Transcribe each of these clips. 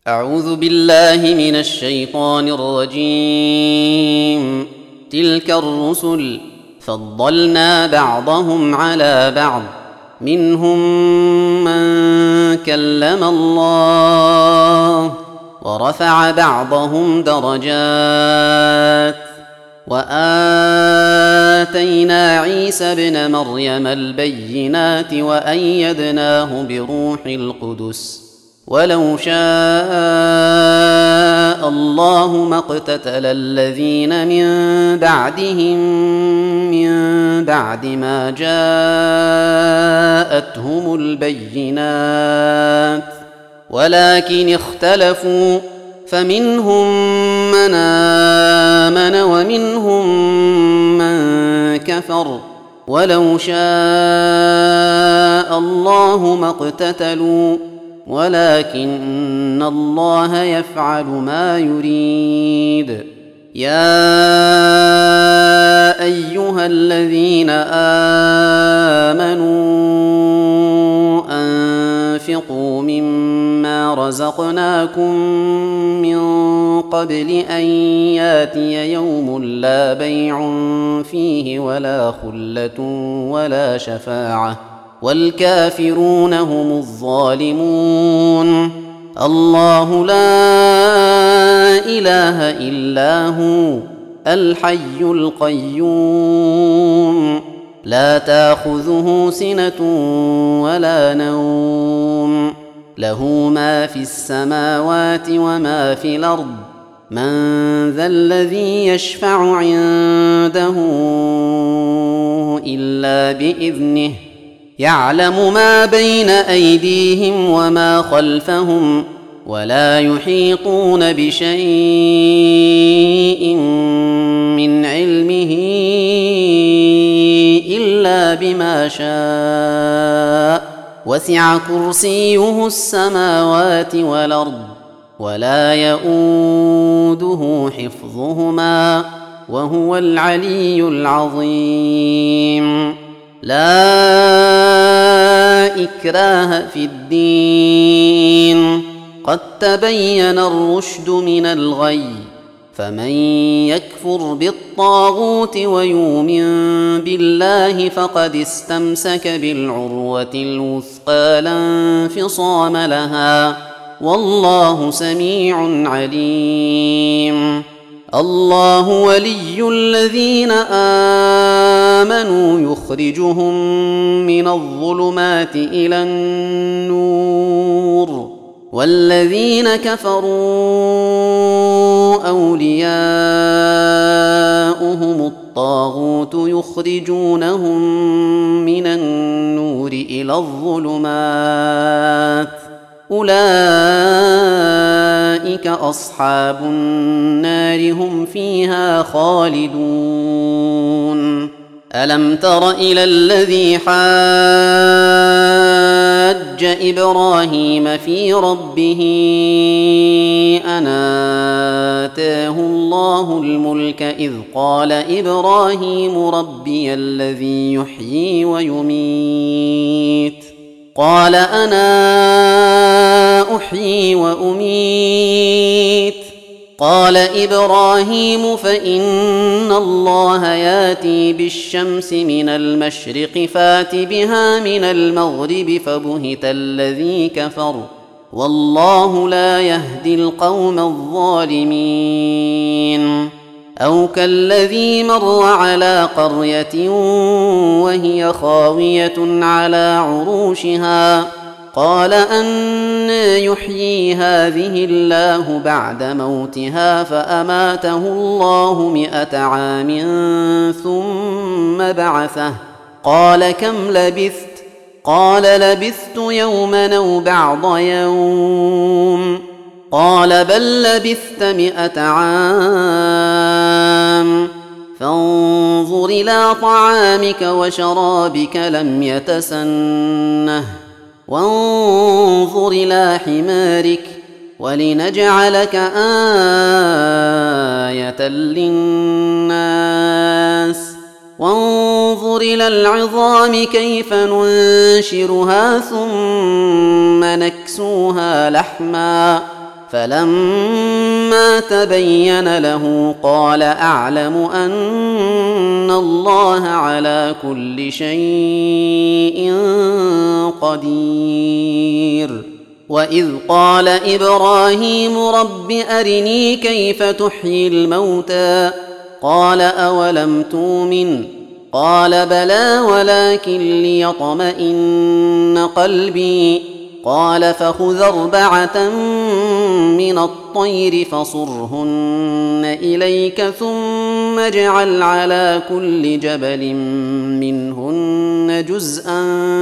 أعوذ بالله من الشيطان الرجيم. تلك الرسل فضلنا بعضهم على بعض، منهم من كلم الله ورفع بعضهم درجات، وآتينا عيسى ابن مريم البينات وأيدناه بروح القدس، ولو شاء الله ما اقتتل الذين من بعدهم من بعد ما جاءتهم البينات، ولكن اختلفوا فمنهم من آمن ومنهم من كفر، ولو شاء الله ما اقتتلوا ولكن الله يفعل ما يريد. يا أيها الذين آمنوا أنفقوا مما رزقناكم من قبل أن ياتي يوم لا بيع فيه ولا خلة ولا شفاعة والكافرون هم الظالمون. الله لا إله إلا هو الحي القيوم، لا تأخذه سنة ولا نوم، له ما في السماوات وما في الأرض. من ذا الذي يشفع عنده إلا بإذنه، يعلم ما بين أيديهم وما خلفهم، ولا يحيطون بشيء من علمه إلا بما شاء، وسع كرسيه السماوات والأرض، ولا يؤوده حفظهما، وهو العلي العظيم. لا إكراه في الدين، قد تبين الرشد من الغي، فمن يكفر بالطاغوت ويؤمن بالله فقد استمسك بالعروة الوثقى لا انفصام لها، والله سميع عليم. الله ولي الذين آمنوا يخرجهم من الظلمات إلى النور، والذين كفروا أولياؤهم الطاغوت يخرجونهم من النور إلى الظلمات، أولئك أصحاب النار هم فيها خالدون. ألم تر إلى الذي حاج إبراهيم في ربه أن آتاه الله الملك إذ قال إبراهيم ربي الذي يحيي ويميت، قال أنا أحيي وأميت، قال إبراهيم فإن الله ياتي بالشمس من المشرق فات بها من المغرب فبهت الذي كفر، والله لا يهدي القوم الظالمين. أو كالذي مر على قرية وهي خاوية على عروشها، قال أنى يحيي هذه الله بعد موتها، فأماته الله 100 عام ثم بعثه، قال كم لبثت؟ قال لبثت يوما أو بعض يوم، قال بل لبثت 100 عام، فانظر إلى طعامك وشرابك لم يتسنه، وانظر إلى حمارك ولنجعلك آية للناس، وانظر إلى العظام كيف ننشرها ثم نكسوها لحما فلما تبين له قال أعلم أن الله على كل شيء قدير. وإذ قال إبراهيم رب أرني كيف تحيي الموتى قال أولم تؤمن قال بلى ولكن ليطمئن قلبي قال فخذ 4 من الطير فصرهن إليك ثم اجعل على كل جبل منهن جزءا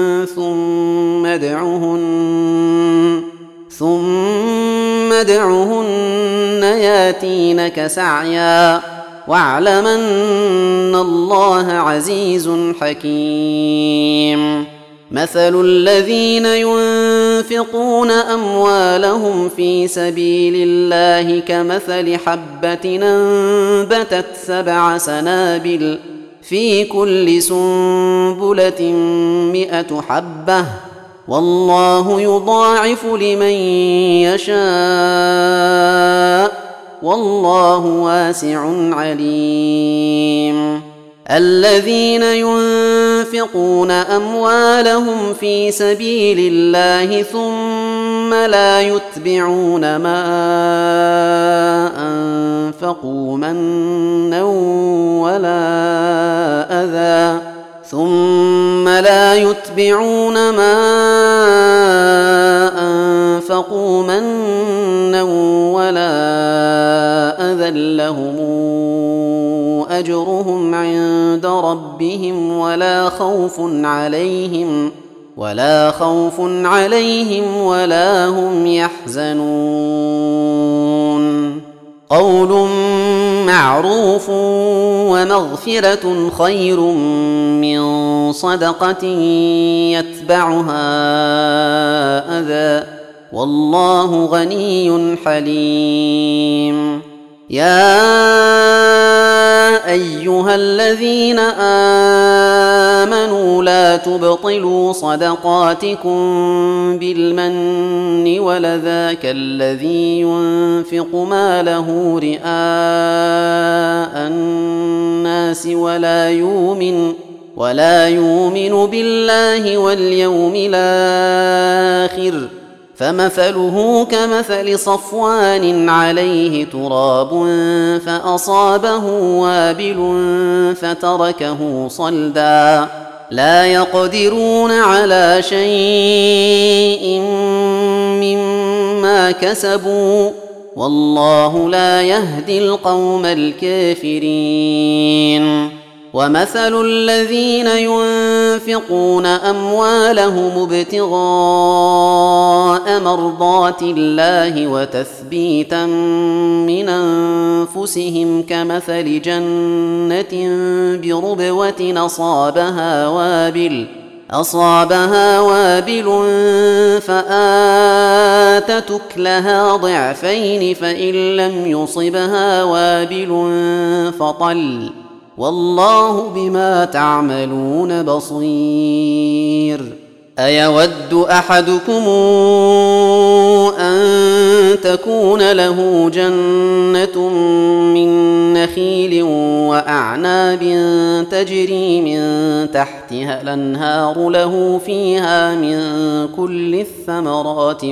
ثم ادعهن ياتينك سعيا واعلم أن الله عزيز حكيم. مثل الذين ينفقون أموالهم في سبيل الله كمثل حبة أنبتت 7 سنابل في كل سنبلة 100 حبة والله يضاعف لمن يشاء والله واسع عليم. الذين ينفقون أموالهم في سبيل الله ثم لا يتبعون ما أنفقوا منا ولا أذى لهم أجرهم عند ربهم ولا خوف عليهم ولا هم يحزنون. قول معروف ومغفرة خير من صدقة يتبعها أذى والله غني حليم. يا أيها الذين آمنوا لا تبطلوا صدقاتكم بالمن والأذى كالذي ينفق ماله رئاء الناس ولا يؤمن بالله واليوم الآخر فمثله كمثل صفوان عليه تراب فأصابه وابل فتركه صلدا لا يقدرون على شيء مما كسبوا والله لا يهدي القوم الكافرين. ومثل الذين ينفقون أموالهم ابتغاء مرضات الله وتثبيتا من أنفسهم كمثل جنة بربوة أصابها وابل فآتت أكلها ضعفين فإن لم يصبها وابل فطل والله بما تعملون بصير. أيود أحدكم أن تكون له جنة من نخيل وأعناب تجري من تحتها الأنهار له فيها من كل الثمرات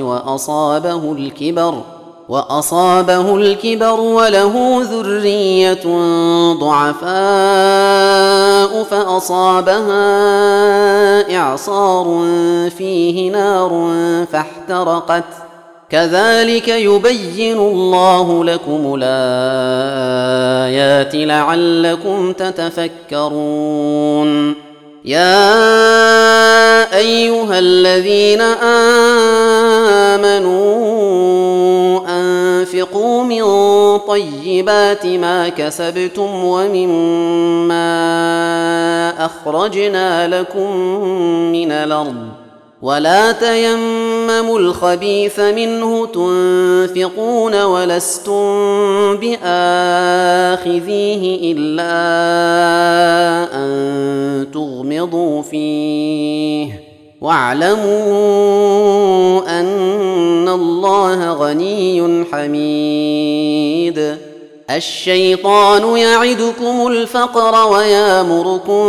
وأصابه الكبر وله ذرية ضعفاء فأصابها إعصار فيه نار فاحترقت كذلك يبين الله لكم الآيات لعلكم تتفكرون. يا أيها الذين آمنوا أنفقوا من طيبات ما كسبتم ومما أخرجنا لكم من الأرض ولا تيمموا الخبيث منه تنفقون ولستم بآخذيه إلا أن تغمضوا فيه واعلموا أن إن الله غني حميد الشيطان يعدكم الفقر ويامركم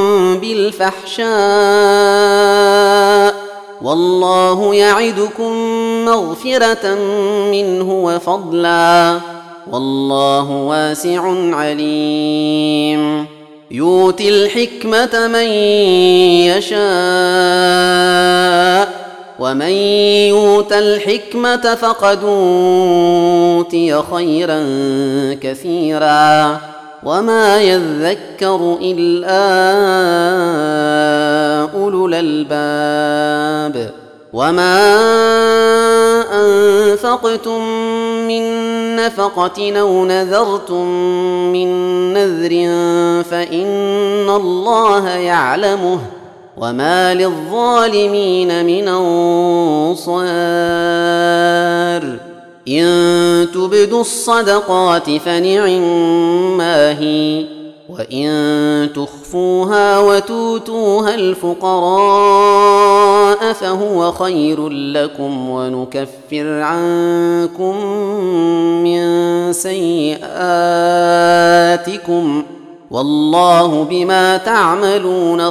بالفحشاء والله يعدكم مغفرة منه وفضلا والله واسع عليم يؤتي الحكمة من يشاء ومن يؤت الحكمة فقد أوتي خيرا كثيرا وما يذكر إلا أولو الألباب وما أنفقتم من نفقة أو نذرتم من نذر فإن الله يعلمه وما للظالمين من أنصار إن تبدوا الصدقات فنعما هي وإن تخفوها وتؤتوها الفقراء فهو خير لكم ونكفر عنكم من سيئاتكم والله بما تعملون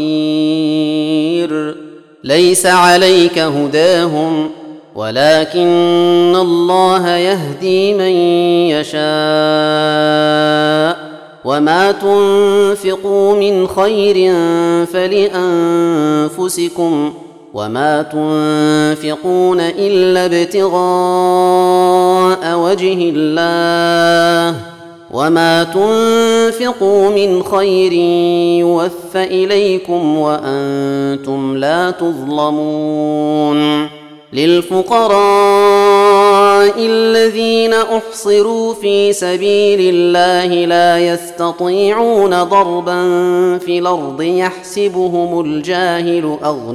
خبير ليس عليك هداهم ولكن الله يهدي من يشاء وما تنفقوا من خير فلأنفسكم وما تنفقون إلا ابتغاء وجه الله وما تنفقوا من خير يوفى إليكم وأنتم لا تظلمون للفقراء الذين أحصروا في سبيل الله لا يستطيعون ضربا في الأرض يحسبهم الجاهل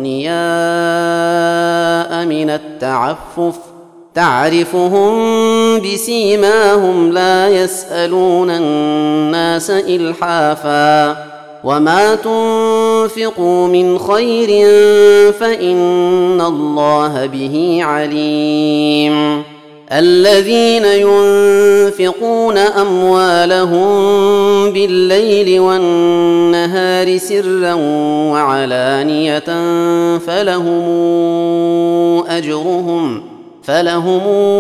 أغنياء من التعفف تعرفهم بسيماهم لا يسألون الناس إلحافا وما تنفقوا من خير فإن الله به عليم الذين ينفقون أموالهم بالليل والنهار سرا وعلانية فلهم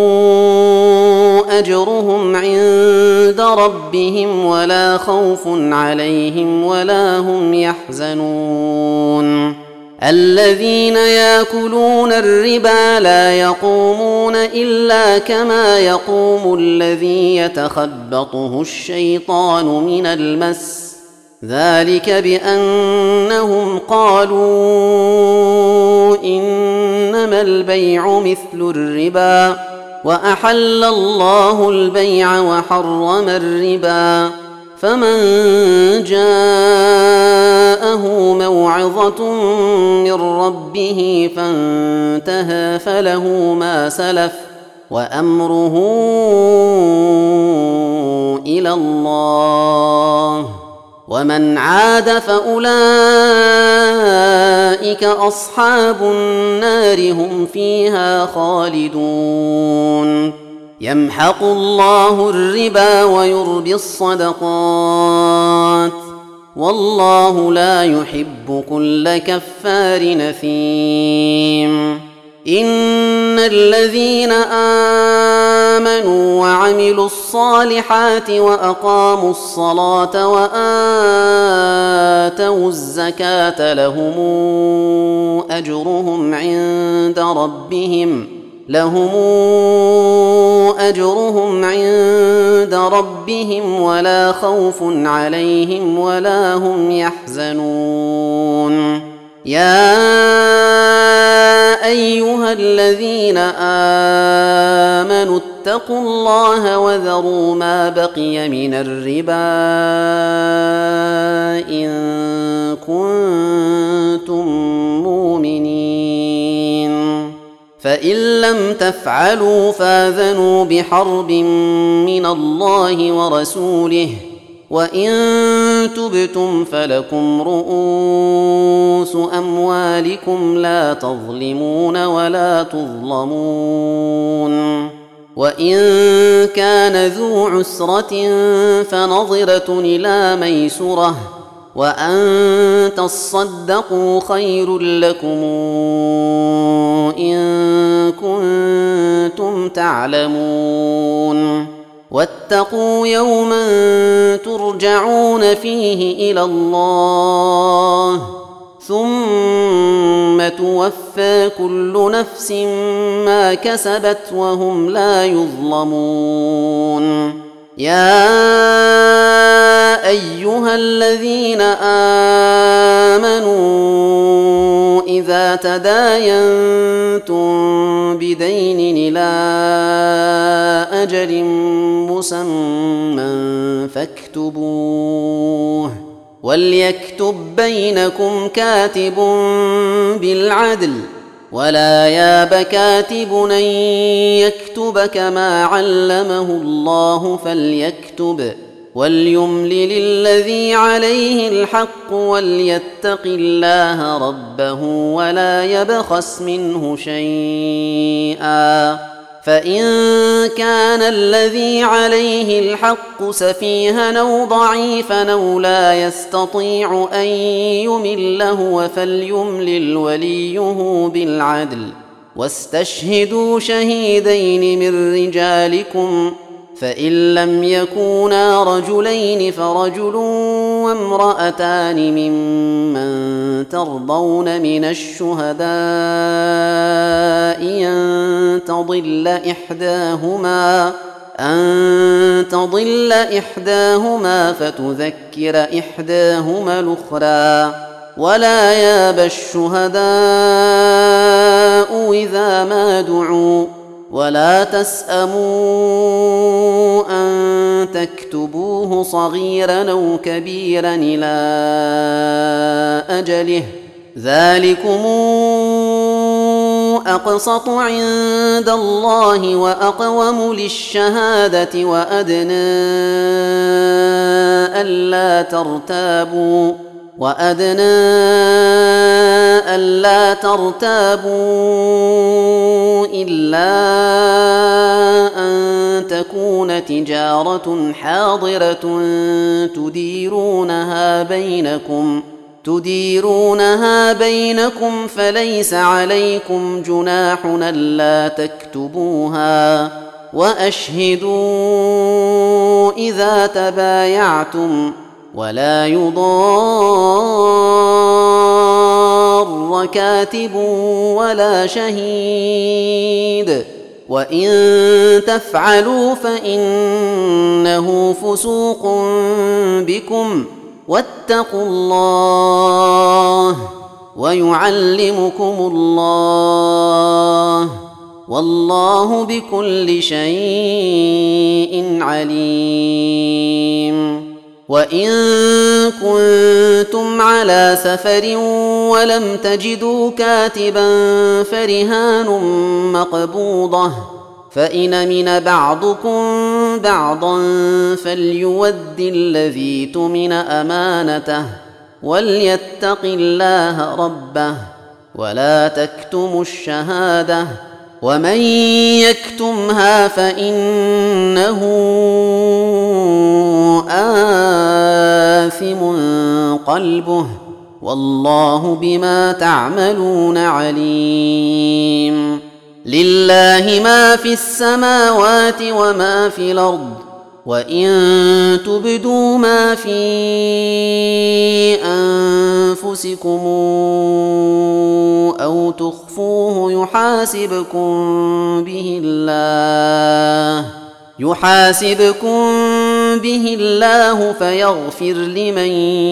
أجرهم عند ربهم ولا خوف عليهم ولا هم يحزنون الذين يأكلون الربا لا يقومون إلا كما يقوم الذي يتخبطه الشيطان من المس ذلك بأنهم قالوا إنما البيع مثل الربا وأحل الله البيع وحرم الربا فمن جاءه موعظة من ربه فانتهى فله ما سلف وأمره إلى الله ومن عاد فأولئك أصحاب النار هم فيها خالدون يمحق الله الربا ويربي الصدقات والله لا يحب كل كفار نثيم إن الذين آمنوا وعملوا الصالحات وأقاموا الصلاة وآتوا الزكاة لهم أجرهم عند ربهم ولا خوف عليهم ولا هم يحزنون يا أيها الذين آمنوا اتقوا الله وذروا ما بقي من الربا إن كنتم مؤمنين فإن لم تفعلوا فاذنوا بحرب من الله ورسوله وإن تبتم فلكم رؤوس أموالكم لا تظلمون ولا تظلمون. وإن كان ذو عسرة فنظرة إلى ميسرة وأن تصدقوا خير لكم إن كنتم تعلمون. واتقوا يوما ترجعون فيه إلى الله ثم توفى كل نفس ما كسبت وهم لا يظلمون. يا أيها الذين آمنوا إذا تداينتم بدين إلى أجل مسمى فاكتبوه وليكتب بينكم كاتب بالعدل ولا ياب كاتب أن يكتب كما علمه الله فليكتب وليملل الذي عليه الحق وليتق الله ربه ولا يبخس منه شيئا. فإن كان الذي عليه الحق سفيها أو ضعيفا أو لا يستطيع أن يمل هو فليملل وليه بالعدل واستشهدوا شهيدين من رجالكم فإن لم يكونا رجلين فرجل وامرأتان ممن ترضون من الشهداء أن تضل إحداهما فتذكر إحداهما الأخرى ولا ياب الشهداء إذا ما دعوا ولا تسأموا أن تكتبوه صغيرا أو كبيرا إلى أجله ذلكم أقسط عند الله وأقوم للشهادة وأدنى ألا ترتابوا إلا أن تكون تجارة حاضرة تديرونها بينكم فليس عليكم جناح ألا تكتبوها وأشهدوا إذا تبايعتم ولا يضار كاتب ولا شهيد وإن تفعلوا فإنه فسوق بكم واتقوا الله ويعلمكم الله والله بكل شيء عليم. وإن كنتم على سفر ولم تجدوا كاتبا فرهان مقبوضة فإن أمن بعضكم بعضا فليؤد الذي اؤتمن أمانته وليتق الله ربه ولا تكتموا الشهادة ومن يكتمها فإنه آثم قلبه والله بما تعملون عليم. لله ما في السماوات وما في الأرض وإن تبدوا ما في أنفسكم أو تخفوه يحاسبكم به الله فيغفر لمن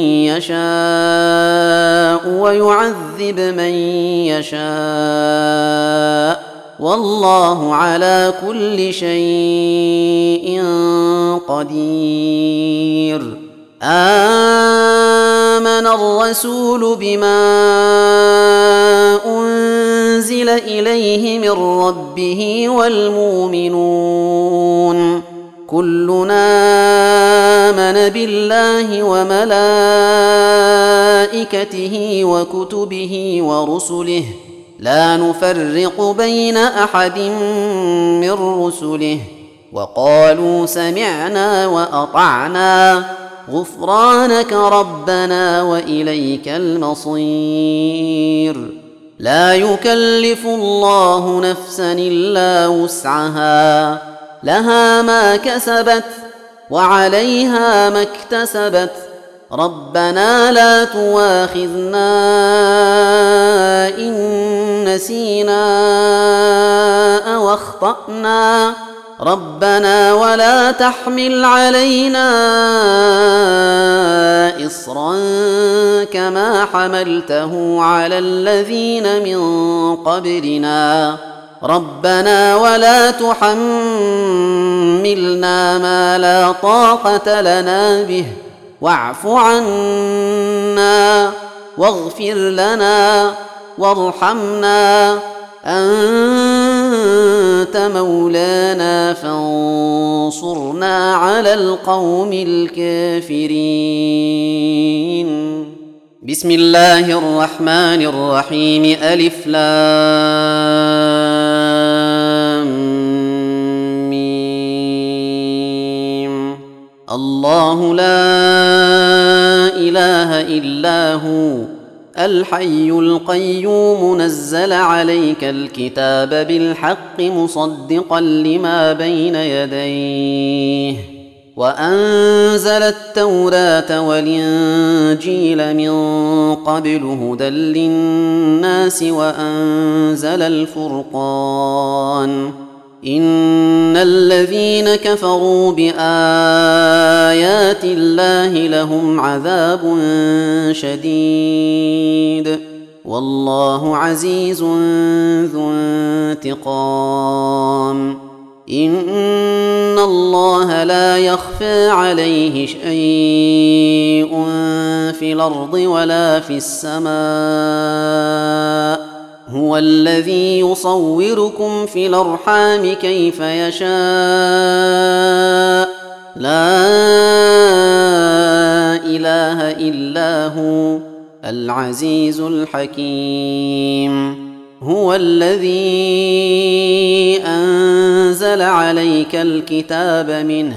يشاء ويعذب من يشاء والله على كل شيء قدير. آمن الرسول بما أنزل إليه من ربه والمؤمنون كلنا آمن بالله وملائكته وكتبه ورسله لا نفرق بين أحد من رسله وقالوا سمعنا وأطعنا غفرانك ربنا وإليك المصير. لا يكلف الله نفسا إلا وسعها لها ما كسبت وعليها ما اكتسبت ربنا لا تواخذنا إن نسينا أو أخطأنا ربنا ولا تحمل علينا إصرا كما حملته على الذين من قبلنا ربنا ولا تحملنا ما لا طاقة لنا به واعف عنا واغفر لنا وارحمنا أنت مولانا فانصرنا على القوم الكافرين. بسم الله الرحمن الرحيم ألف لام ميم. الله لا إله إلا هو الحي القيوم نزل عليك الكتاب بالحق مصدقا لما بين يديه وأنزل التوراة والإنجيل من قبل هدى للناس وأنزل الفرقان إن الذين كفروا بآيات الله لهم عذاب شديد والله عزيز ذو انتقام. إن الله لا يخفى عليه شيء في الأرض ولا في السماء هو الذي يصوركم في الأرحام كيف يشاء لا إله إلا هو العزيز الحكيم. هو الذي أنزل عليك الكتاب منه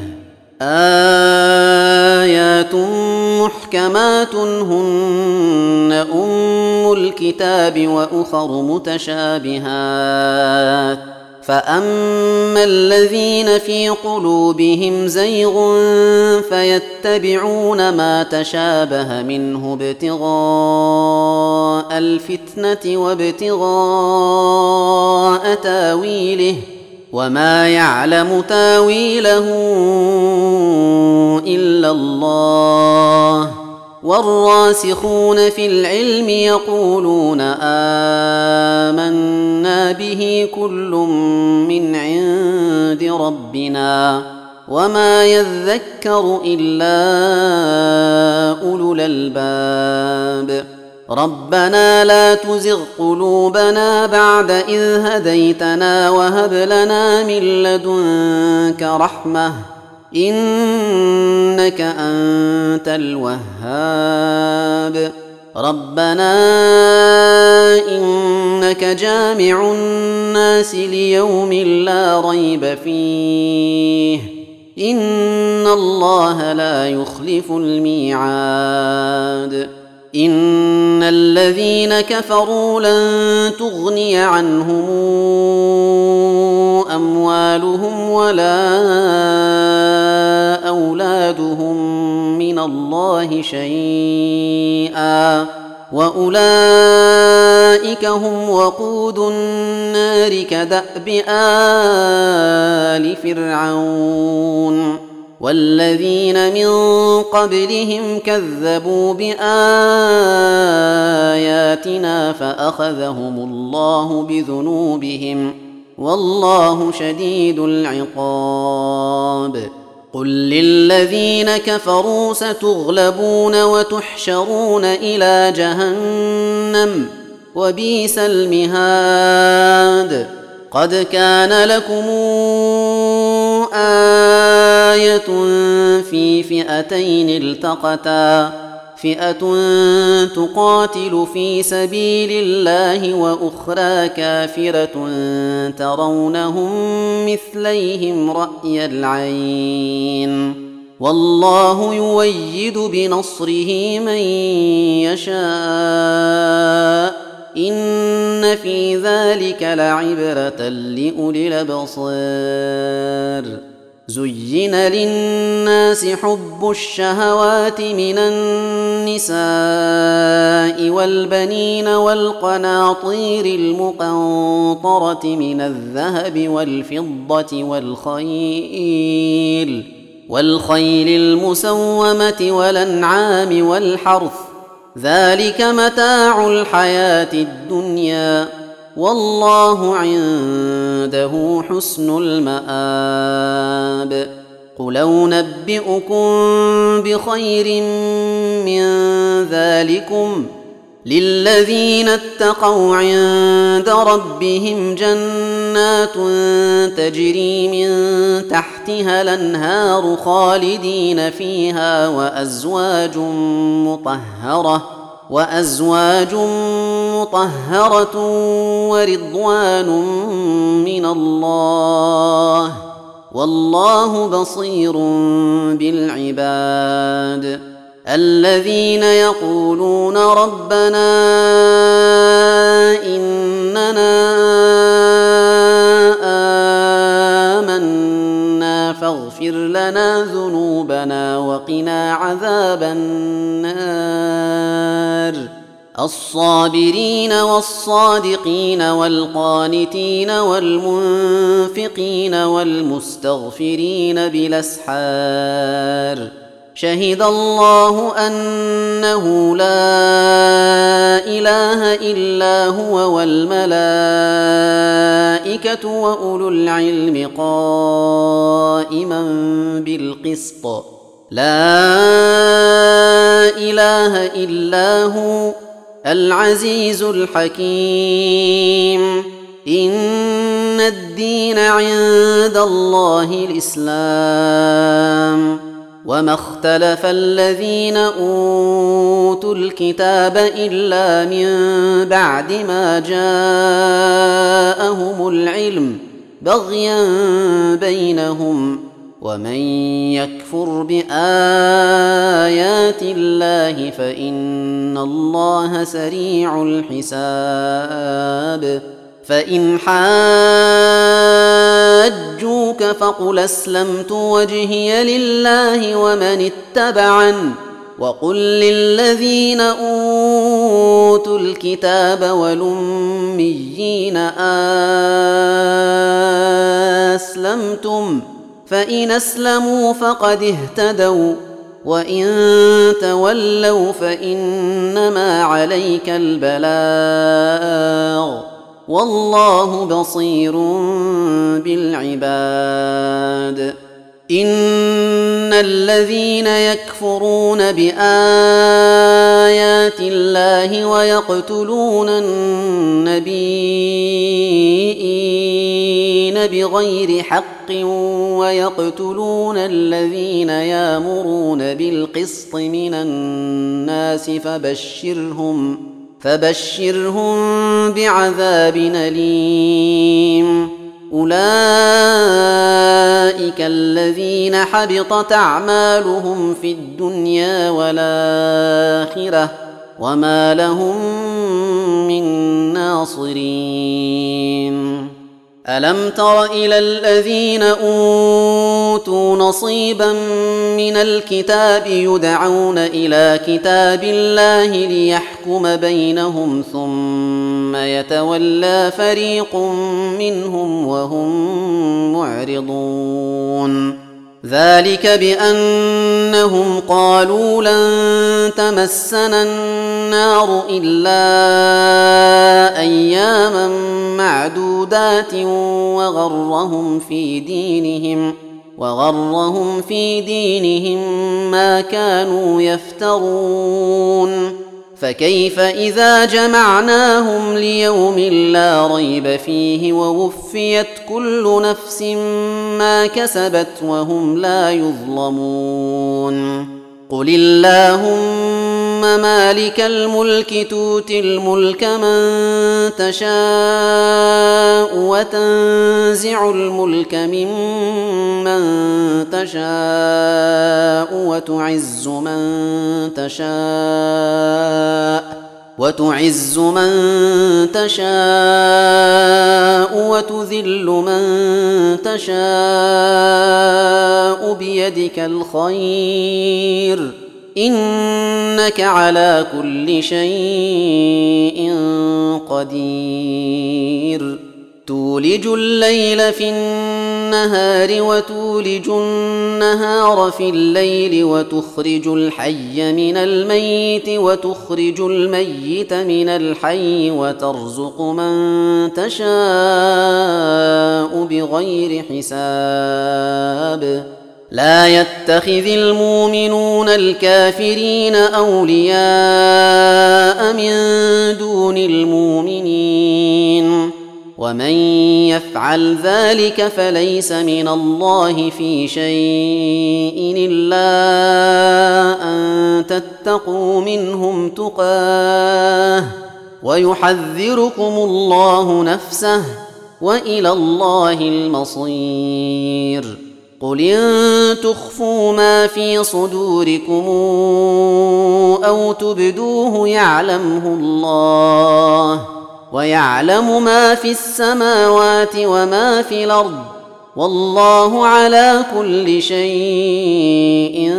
آيات محكمات هن أم الكتاب وأخر متشابهات فأما الذين في قلوبهم زيغ فيتبعون ما تشابه منه ابتغاء الفتنة وابتغاء تاويله وما يعلم تاويله إلا الله والراسخون في العلم يقولون آمنا به كل من عند ربنا وما يذكر إلا أولو الألباب. ربنا لا تزغ قلوبنا بعد إذ هديتنا وهب لنا من لدنك رحمة إنك أنت الوهاب. ربنا إنك جامع الناس ليوم لا ريب فيه إن الله لا يخلف الميعاد. إن الذين كفروا لن تغني عنهم أموالهم ولا أولادهم من الله شيئا وأولئك هم وقود النار كدأب آل فرعون والذين من قبلهم كذبوا بآياتنا فأخذهم الله بذنوبهم والله شديد العقاب. قل للذين كفروا ستغلبون وتحشرون إلى جهنم وبئس المهاد. قد كان لكم آية في فئتين التقتا فئة تقاتل في سبيل الله وأخرى كافرة ترونهم مثليهم رأي العين والله يؤيد بنصره من يشاء إن في ذلك لعبرة لأولي الأبصار زين للناس حب الشهوات من النساء والبنين والقناطير المقنطرة من الذهب والفضة والخيل المسومة والأنعام والحرث ذلك متاع الحياة الدنيا والله عنده حسن المآب قل أنبئكم بخير من ذلكم للذين اتقوا عند ربهم جنات تجري من تحتها الأنهار خالدين فيها وأزواج مطهرة ورضوان من الله والله بصير بالعباد الذين يقولون ربنا إننا آمنا فاغفر لنا ذنوبنا وقنا عذاب النار الصابرين والصادقين والقانتين والمنفقين والمستغفرين بالأسحار شهد الله أنه لا إله إلا هو والملائكة وأولو العلم قائما بالقسط لا إله إلا هو العزيز الحكيم إن الدين عند الله الإسلام وما اختلف الذين أوتوا الكتاب إلا من بعد ما جاءهم العلم بغيا بينهم ومن يكفر بآيات الله فإن الله سريع الحساب فإن حاجوك فقل أسلمت وجهي لله ومن اتبعن وقل للذين أوتوا الكتاب والأميين أسلمتم فإن أسلموا فقد اهتدوا وإن تولوا فإنما عليك البلاغ والله بصير بالعباد إن الذين يكفرون بآيات الله ويقتلون النبيين بغير حق ويقتلون الذين يأمرون بالقسط من الناس فبشرهم بعذاب أليم أولئك الذين حبطت أعمالهم في الدنيا والآخرة وما لهم من ناصرين ألم تر إلى الذين أوتوا نصيبا من الكتاب يدعون إلى كتاب الله ليحكم بينهم ثم يتولى فريق منهم وهم معرضون ذلك بأنهم قالوا لن تمسنا النار إلا أياما معدودات وغرهم في دينهم ما كانوا يفترون فكيف إذا جمعناهم ليوم لا ريب فيه ووفيت كل نفس ما كسبت وهم لا يظلمون قل اللهم مالك الملك تؤتي الملك من تشاء وتنزع الملك ممن تشاء وتعز من تشاء وتذل من تشاء بيدك الخير إنك على كل شيء قدير تولج الليل في النهار وتولج النهار في الليل وتخرج الحي من الميت وتخرج الميت من الحي وترزق من تشاء بغير حساب لا يتخذ المؤمنون الكافرين أولياء من دون المؤمنين ومن يفعل ذلك فليس من الله في شيء إلا أن تتقوا منهم تقاه ويحذركم الله نفسه وإلى الله المصير قل إن تخفوا ما في صدوركم أو تبدوه يعلمه الله ويعلم ما في السماوات وما في الأرض والله على كل شيء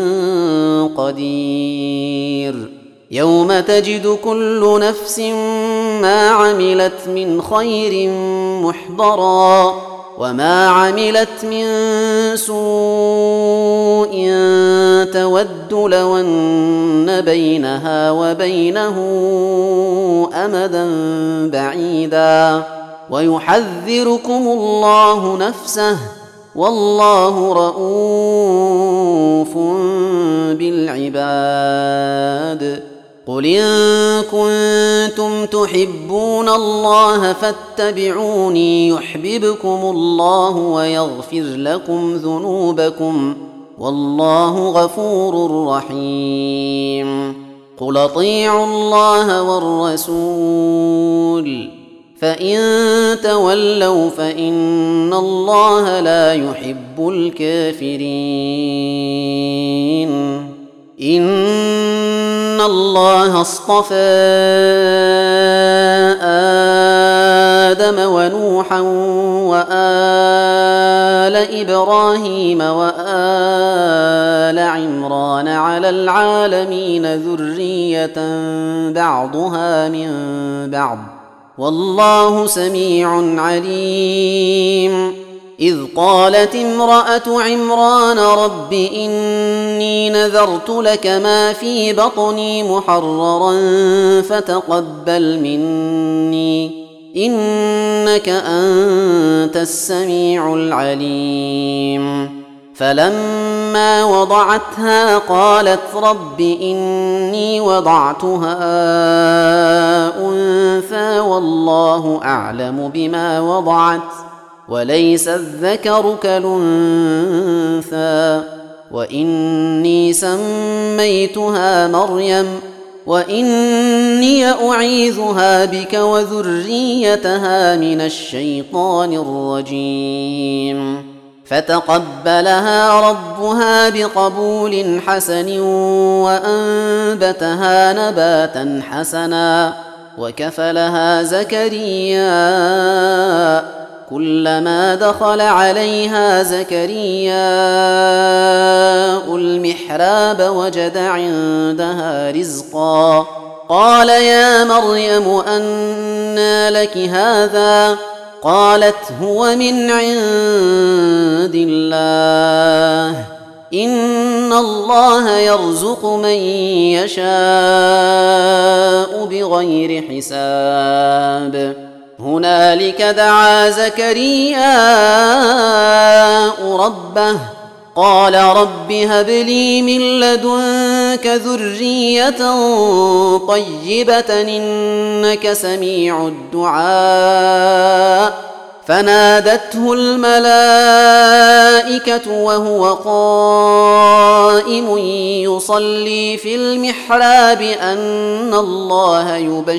قدير يوم تجد كل نفس ما عملت من خير محضرا وما عملت من سوء تود لو أن بينها وبينه أمدا بعيدا ويحذركم الله نفسه والله رؤوف بالعباد قل إن كنتم تحبون الله فاتبعوني يحببكم الله ويغفر لكم ذنوبكم والله غفور رحيم قل اطيعوا الله والرسول فإن تولوا فإن الله لا يحب الكافرين إن الله اصطفى آدم ونوحا وآل إبراهيم وآل عمران على العالمين ذرية بعضها من بعض والله سميع عليم إذ قالت امرأة عمران رب إني نذرت لك ما في بطني محررا فتقبل مني إنك أنت السميع العليم فلما وضعتها قالت رب إني وضعتها أنثى والله أعلم بما وضعت وليس الذكر كالأنثى وإني سميتها مريم وإني أعيذها بك وذريتها من الشيطان الرجيم فتقبلها ربها بقبول حسن وأنبتها نباتا حسنا وكفلها زكريا كلما دخل عليها زكريا المحراب وجد عندها رزقا قال يا مريم أنى لك هذا قالت هو من عند الله إن الله يرزق من يشاء بغير حساب هنالك دعا زكريا ربه قال رب هب لي من لدنك منك ذرية طيبة إنك سميع الدعاء فنادته الملائكة وهو قائم يصلي في المحراب أن الله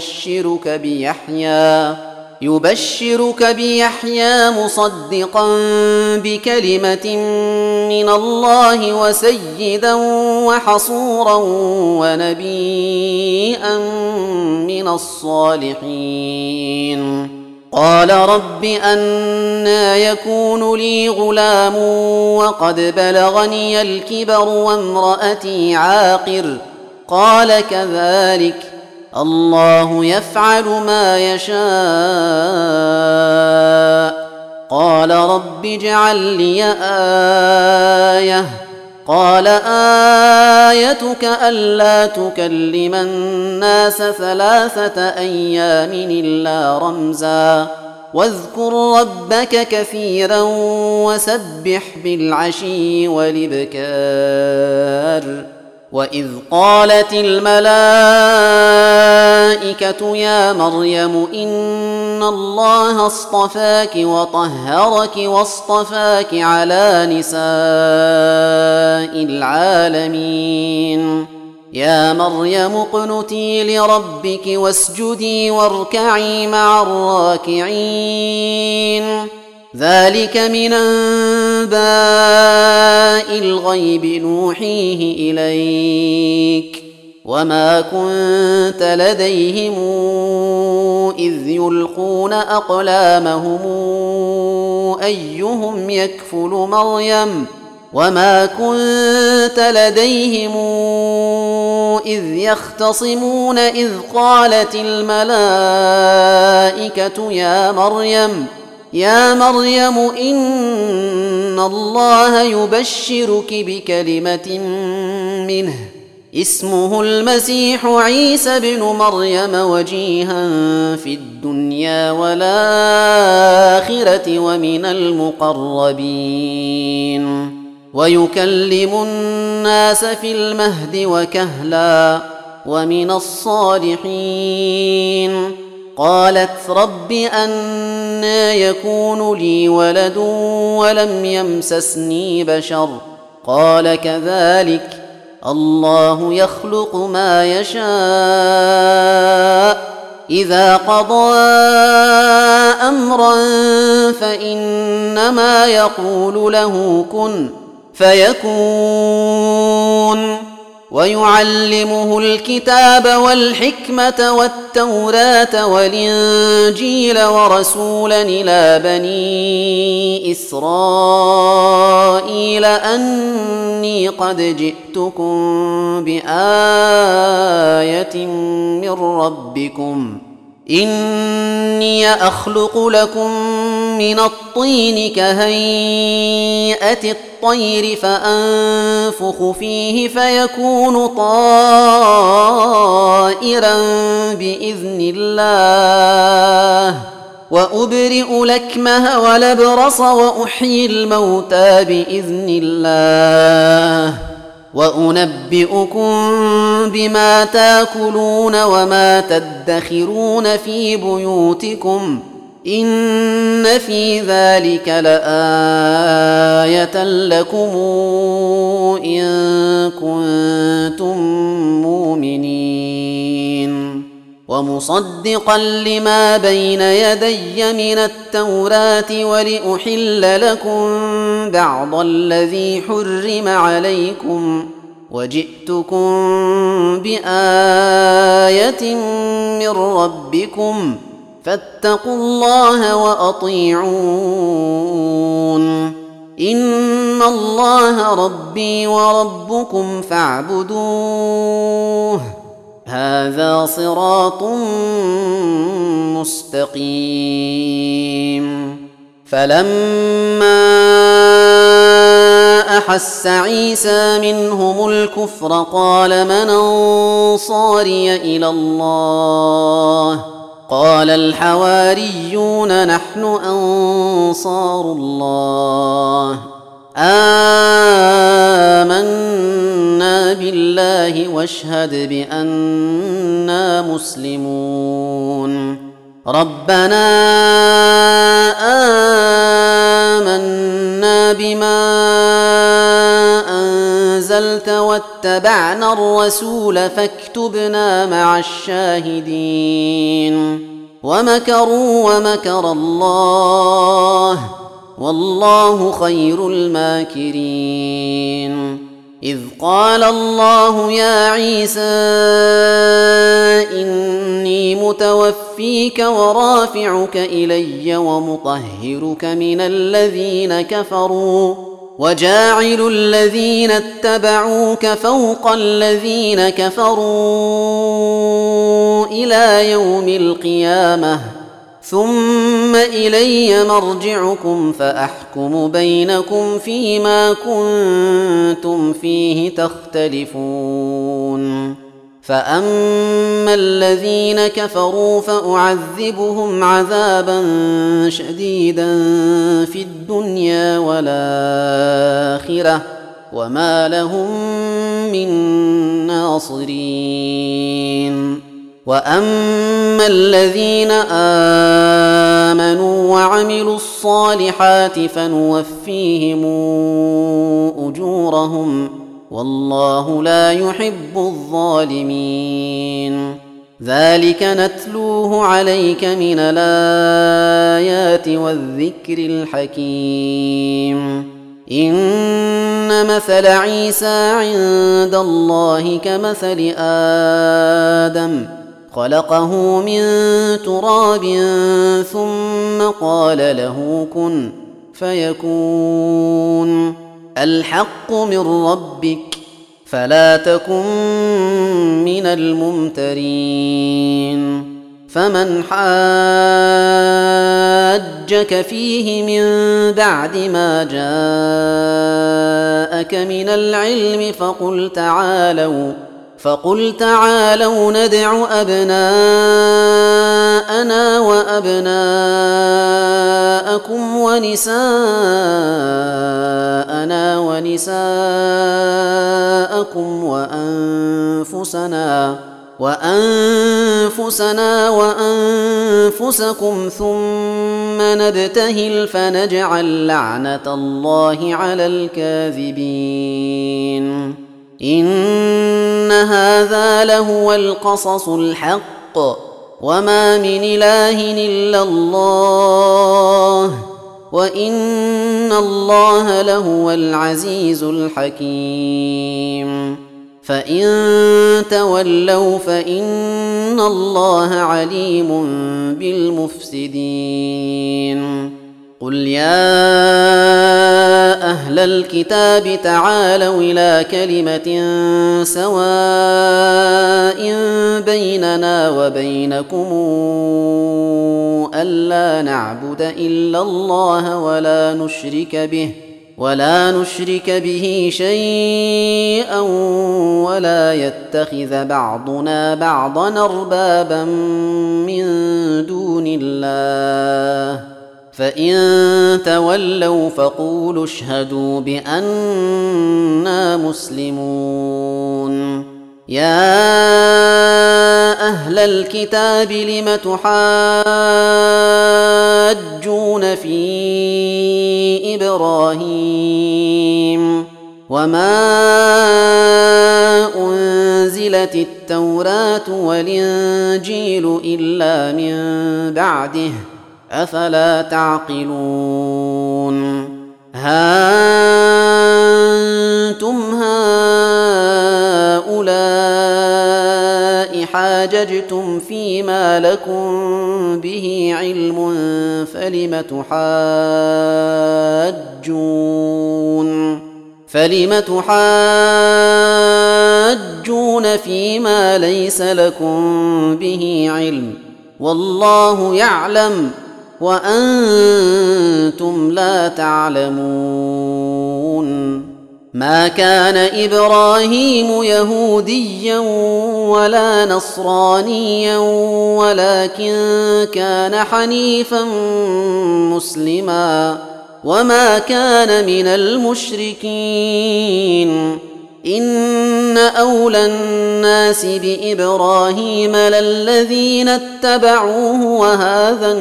يبشرك بيحيى مصدقا بكلمة من الله وسيدا وحصورا ونبيا من الصالحين. قال رب أنى يكون لي غلام وقد بلغني الكبر وامرأتي عاقر قال كذلك الله يفعل ما يشاء. قال رب اجعل لي آية قال آيتك ألا تكلم الناس 3 أيام إلا رمزا واذكر ربك كثيرا وسبح بالعشي والإبكار. وإذ قالت الملائكة يا مريم إن الله اصطفاك وطهرك واصطفاك على نساء العالمين. يا مريم اقنتي لربك واسجدي واركعي مع الراكعين. ذلك من أنباء الغيب نوحيه إليك وما كنت لديهم إذ يلقون أقلامهم أيهم يكفل مريم وما كنت لديهم إذ يختصمون إذ قالت الملائكة يا مريم إن الله يبشرك بكلمة منه اسمه المسيح عيسى بن مريم وجيها في الدنيا والآخرة ومن المقربين ويكلم الناس في المهد وكهلا ومن الصالحين. قالت رب أنى يكون لي ولد ولم يمسسني بشر قال كذلك الله يخلق ما يشاء إذا قضى أمرا فإنما يقول له كن فيكون. ويعلمه الكتاب والحكمة والتوراة والإنجيل ورسولا إلى بني إسرائيل أني قد جئتكم بآية من ربكم إني أخلق لكم من الطين كهيئة الطير فأنفخ فيه فيكون طائرا بإذن الله وأبرئ الأكمه والأبرص وأحيي الموتى بإذن الله وأنبئكم بما تاكلون وما تدخرون في بيوتكم إن في ذلك لآية لكم إن كنتم مؤمنين. ومصدقا لما بين يدي من التوراة ولأحل لكم بعض الذي حرم عليكم وجئتكم بآية من ربكم فاتقوا الله وأطيعون إن الله ربي وربكم فاعبدوه هذا صراط مستقيم. فلما أحس عيسى منهم الكفر قال من أنصاري إلى الله قال الحواريون نحن أنصار الله آمنا بالله واشهد بأننا مسلمون ربنا آمنا بما أنزلت واتبعنا الرسول فاكتبنا مع الشاهدين ومكروا ومكر الله والله خير الماكرين إذ قال الله يا عيسى إني متوفيك ورافعك إلي ومطهرك من الذين كفروا وجاعل الذين اتبعوك فوق الذين كفروا إلى يوم القيامة ثم إلي مرجعكم فأحكم بينكم فيما كنتم فيه تختلفون فأما الذين كفروا فأعذبهم عذابا شديدا في الدنيا والآخرة وما لهم من ناصرين وأما الذين آمنوا وعملوا الصالحات فنوفيهم أجورهم والله لا يحب الظالمين ذلك نتلوه عليك من الآيات والذكر الحكيم إن مثل عيسى عند الله كمثل آدم خلقه من تراب ثم قال له كن فيكون الحق من ربك فلا تكن من الممترين فمن حاجك فيه من بعد ما جاءك من العلم فقل تعالوا ندع أبناءنا وأبناءكم ونساءنا ونساءكم وأنفسنا وأنفسكم ثم نبتهل فنجعل لعنة الله على الكاذبين إن هذا لهو القصص الحق وما من إله إلا الله وإن الله لهو العزيز الحكيم فإن تولوا فإن الله عليم بالمفسدين قل يا أهل الكتاب تعالوا إلى كلمة سواء بيننا وبينكم ألا نعبد إلا الله ولا نشرك به شيئا ولا يتخذ بعضنا بعضا أربابا من دون الله فإن تولوا فقولوا اشهدوا بأننا مسلمون يا أهل الكتاب لم تحاجون في إبراهيم وما أنزلت التوراة والإنجيل إلا من بعده أفلا تعقلون ها أنتم هؤلاء حاججتم فيما لكم به علم فلم تحاجون فيما ليس لكم به علم والله يعلم وأنتم لا تعلمون ما كان إبراهيم يهوديا ولا نصرانيا ولكن كان حنيفا مسلما وما كان من المشركين إن أولى الناس بإبراهيم للذين اتبعوه وهذا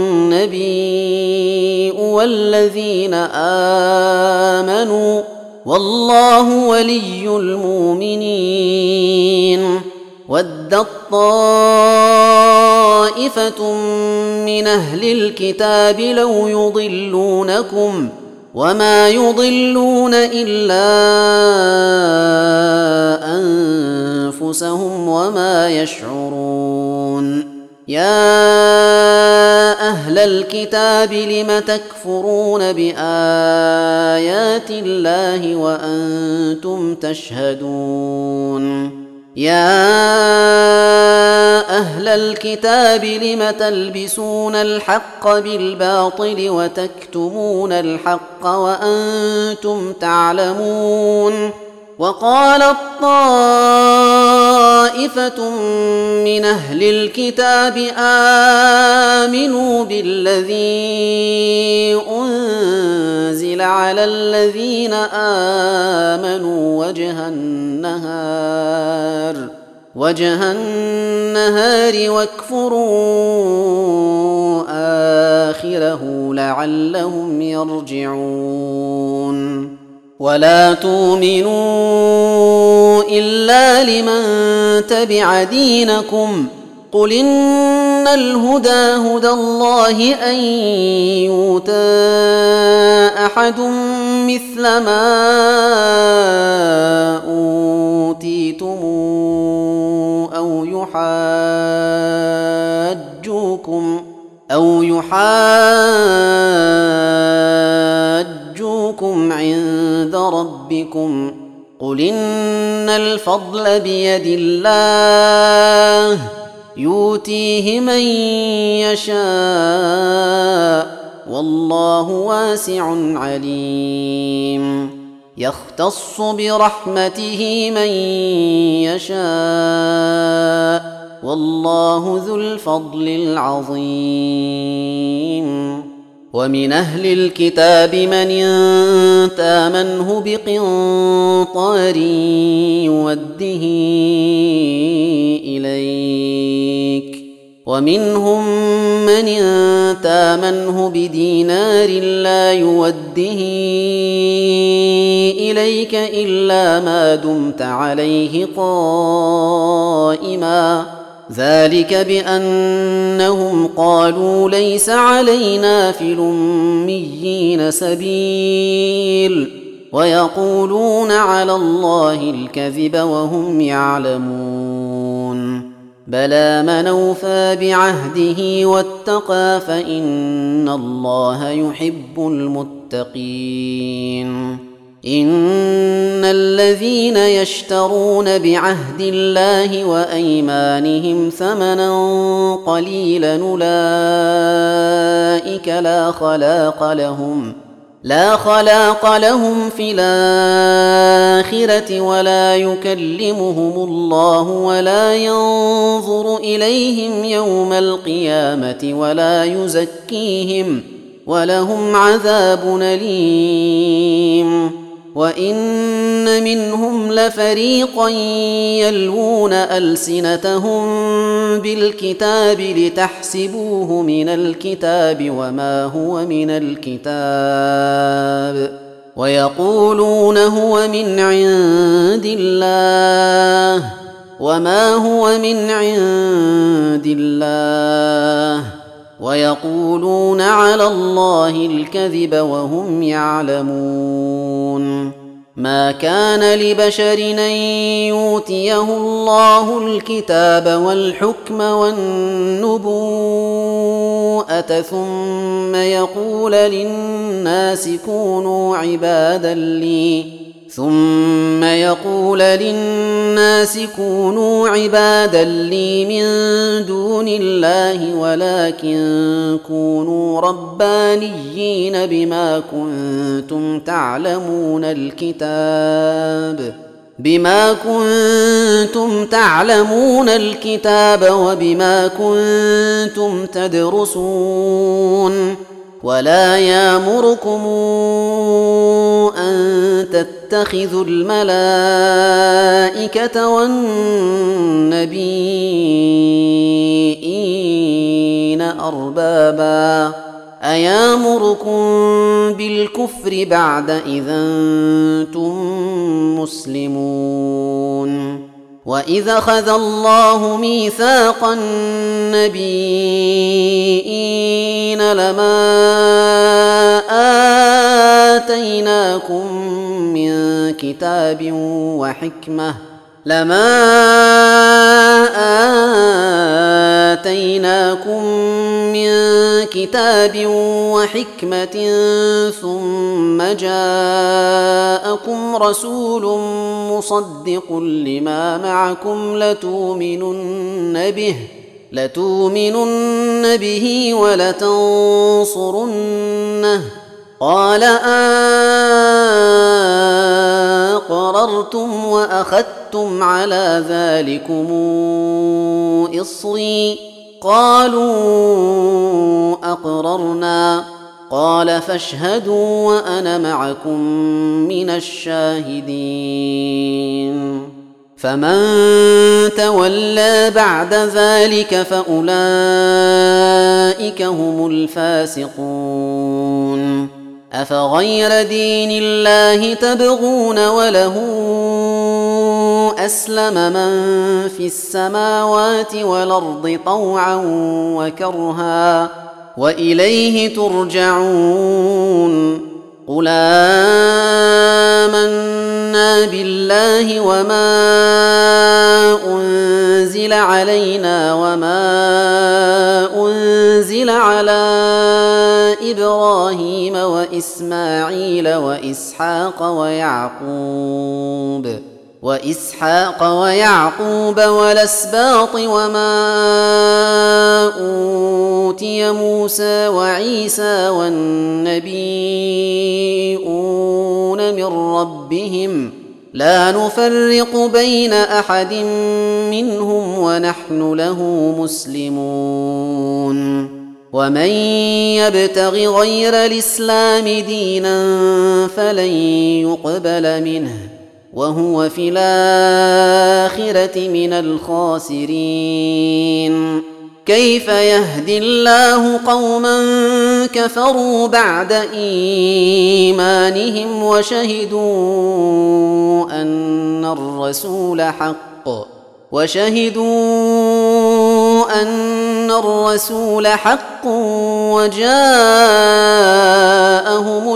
النبي والذين آمنوا والله ولي المؤمنين. ودت طائفة من أهل الكتاب لو يضلونكم وما يضلون إلا أنفسهم وما يشعرون. يا أهل الكتاب لم تكفرون بآيات الله وأنتم تشهدون. يا أهل الكتاب لم تلبسون الحق بالباطل وتكتمون الحق وأنتم تعلمون. وقالت طائفة من أهل الكتاب آمنوا بالذي أنزل على الذين آمنوا وجه النهار واكفروا آخره لعلهم يرجعون. ولا تؤمنوا إلا لمن تبع دينكم قل إن الهدى هدى الله أن يؤتى أحد مثل ما أوتيتم أو يحاجوكم عند ربكم قل إن الفضل بيد الله يؤتيه من يشاء والله واسع عليم. يختص برحمته من يشاء والله ذو الفضل العظيم. ومن أهل الكتاب من إن تامنه بقنطار يوده إليك ومنهم من إن تامنه بدينار لا يوده إليك إلا ما دمت عليه قائما ذلك بأنهم قالوا ليس علينا في الأميين سبيل ويقولون على الله الكذب وهم يعلمون. بلى من أوفى بعهده واتقى فإن الله يحب المتقين. إن الذين يشترون بعهد الله وأيمانهم ثمنا قليلا أولئك لا خلاق لهم في الآخرة ولا يكلمهم الله ولا ينظر إليهم يوم القيامة ولا يزكيهم ولهم عذاب أليم. وإن منهم لفريقا يلوون ألسنتهم بالكتاب لتحسبوه من الكتاب وما هو من الكتاب ويقولون هو من عند الله وما هو من عند الله ويقولون على الله الكذب وهم يعلمون. ما كان لبشر أن يؤتيه الله الكتاب والحكم والنبوءة ثم يقول للناس كونوا عبادا لي من دون الله ولكن كونوا ربانيين بما كنتم تعلمون الكتاب وبما كنتم تدرسون ولا يامركم أن تتخذوا الملائكة والنبيين أربابا أيامركم بالكفر بعد إذا أنتم مسلمون وإذا أخذ الله ميثاق النبيين لما آتيناكم من كتاب وحكمة ثم جاءكم رسول مصدق لما معكم لتؤمنن به ولتنصرنه قال أقررتم وأخذتم على ذلكم إصري قالوا أقررنا قال فاشهدوا وأنا معكم من الشاهدين فمن تولى بعد ذلك فأولئك هم الفاسقون أفغير دين الله تبغون وله أسلم من في السماوات والأرض طوعا وكرها وإليه ترجعون قل آمنا بالله وما أنزل علينا وما أنزل على إبراهيم وإسماعيل وإسحاق ويعقوب والأسباط وما أوتي موسى وعيسى والنبيون من ربهم لا نفرق بين أحد منهم ونحن له مسلمون ومن يبتغ غير الإسلام دينا فلن يقبل منه وهو في الآخرة من الخاسرين كيف يهدي الله قوما كفروا بعد إيمانهم وشهدوا أن الرسول حق وجاءهم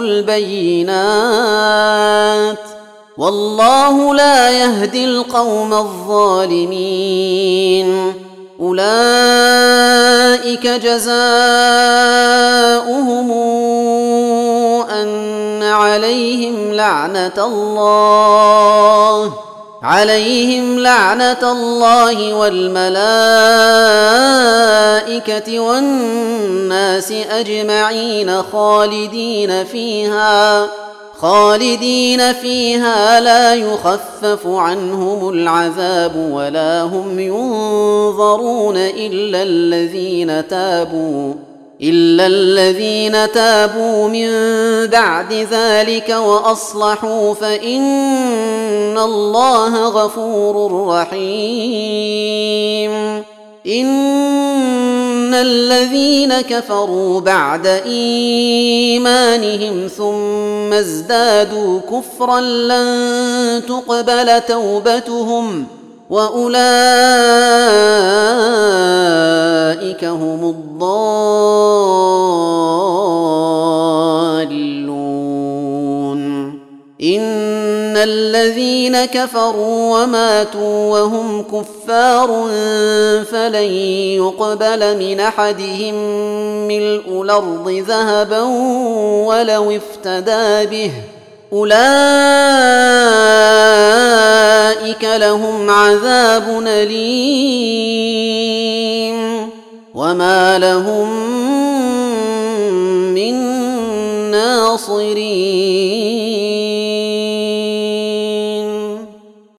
البينات والله لا يهدي القوم الظالمين أولئك جزاؤهم أن عليهم لعنة الله والملائكة والناس أجمعين خالدين فيها لا يخفف عنهم العذاب ولا هم ينظرون إلا الذين تابوا من بعد ذلك وأصلحوا فإن الله غفور رحيم إن الذين كفروا بعد إيمانهم ثم ازدادوا كفرا لن تقبل توبتهم وأولئك هم الضالون إن الذين كفروا وماتوا وهم كفار فلن يقبل من أحدهم ملء الأرض ذهبا ولو افتدى به أولئك لهم عذاب أليم وما لهم من ناصرين